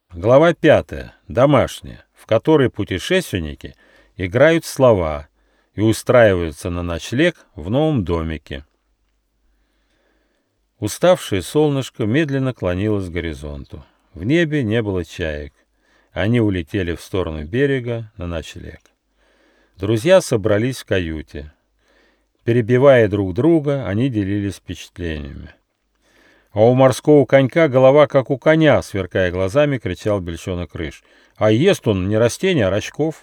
Глава 5. Домашняя, в которой путешественники играют в слова и устраиваются на ночлег в новом домике. Уставшее солнышко медленно клонилось к горизонту. В небе не было чаек. Они улетели в сторону берега на ночлег. Друзья собрались в каюте. Перебивая друг друга, они делились впечатлениями. «А у морского конька голова, как у коня!» — сверкая глазами, кричал Бельчонок Рыж. «А ест он не растения, а рачков!»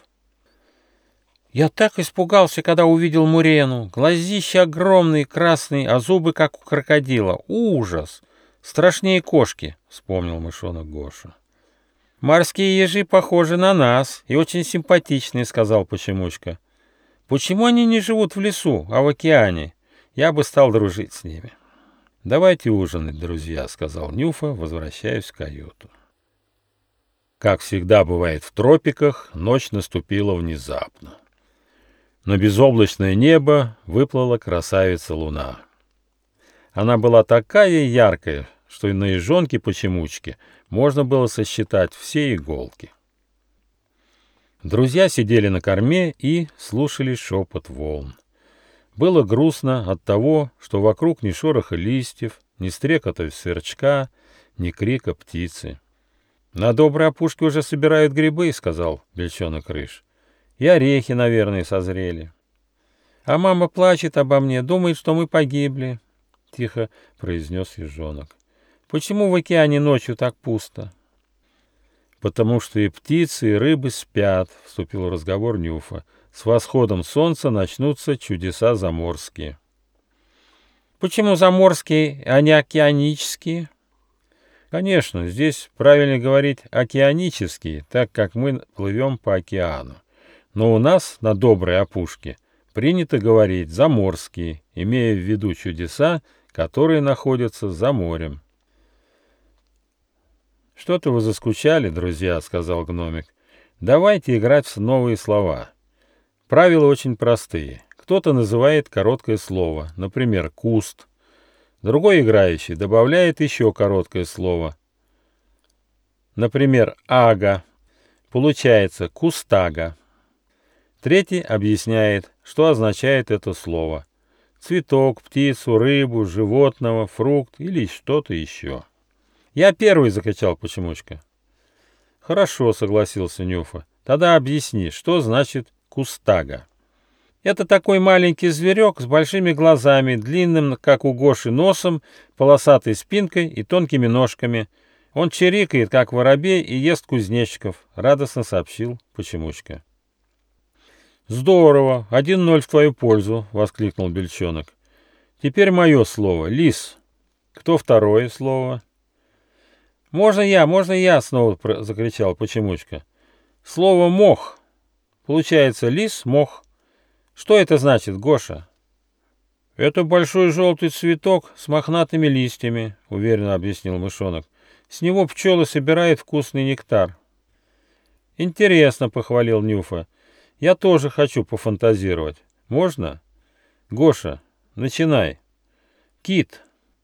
«Я так испугался, когда увидел Мурену. Глазища огромные, красные, а зубы, как у крокодила. Ужас! Страшнее кошки!» — вспомнил мышонок Гоша. «Морские ежи похожи на нас и очень симпатичные», — сказал Почемучка. «Почему они не живут в лесу, а в океане? Я бы стал дружить с ними». «Давайте ужинать, друзья», — сказал Нюфа, возвращаясь в каюту. Как всегда бывает в тропиках, ночь наступила внезапно. На безоблачное небо выплыла красавица Луна. Она была такая яркая, что и на ежонке Почемучке можно было сосчитать все иголки. Друзья сидели на корме и слушали шепот волн. Было грустно от того, что вокруг ни шороха листьев, ни стрекота сверчка, ни крика птицы. «На доброй опушке уже собирают грибы», — сказал Бельчонок Рыж. «И орехи, наверное, созрели». «А мама плачет обо мне, думает, что мы погибли», — тихо произнес ежонок. «Почему в океане ночью так пусто?» «Потому что и птицы, и рыбы спят», — вступил в разговор Нюфа. «С восходом солнца начнутся чудеса заморские». «Почему заморские, а не океанические?» «Конечно, здесь правильно говорить океанические, так как мы плывем по океану. Но у нас на доброй опушке принято говорить заморские, имея в виду чудеса, которые находятся за морем». «Что-то вы заскучали, друзья», — сказал гномик. «Давайте играть в новые слова. Правила очень простые. Кто-то называет короткое слово, например, куст. Другой играющий добавляет еще короткое слово. Например, ага. Получается кустага. Третий объясняет, что означает это слово. Цветок, птицу, рыбу, животного, фрукт или что-то еще. «Я первый!» — закричал Почемучка. «Хорошо», — согласился Нюфа. «Тогда объясни, что значит кустага». «Это такой маленький зверек с большими глазами, длинным, как у Гоши, носом, полосатой спинкой и тонкими ножками. Он чирикает, как воробей, и ест кузнечиков», — радостно сообщил Почемучка. «Здорово! 1-0 в твою пользу!» — воскликнул Бельчонок. «Теперь мое слово — лис. Кто второе слово?» Можно я!» — снова закричал Почемучка. «Слово «мох». Получается лис-мох. Что это значит, Гоша?» «Это большой желтый цветок с мохнатыми листьями», — уверенно объяснил мышонок. «С него пчелы собирают вкусный нектар». «Интересно», — похвалил Нюфа. «Я тоже хочу пофантазировать. Можно?» «Гоша, начинай». «Кит».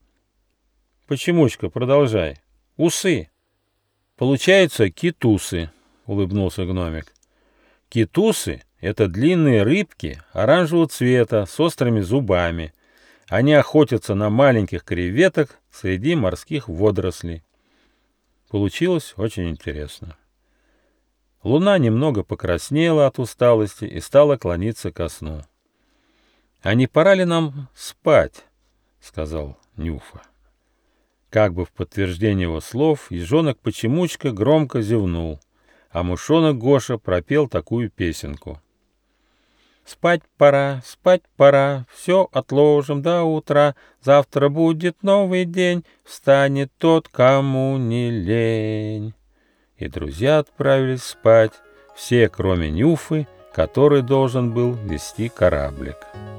«Почемучка, продолжай». «Усы». «Получается китусы», — улыбнулся гномик. «Китусы — это длинные рыбки оранжевого цвета с острыми зубами. Они охотятся на маленьких креветок среди морских водорослей». Получилось очень интересно. Луна немного покраснела от усталости и стала клониться ко сну. «А не пора ли нам спать?» — сказал Нюфа. Как бы в подтверждение его слов, ежонок Почемучка громко зевнул, а мышонок Гоша пропел такую песенку. спать пора, все отложим до утра, завтра будет новый день, встанет тот, кому не лень». И друзья отправились спать, все, кроме Нюфы, который должен был вести кораблик.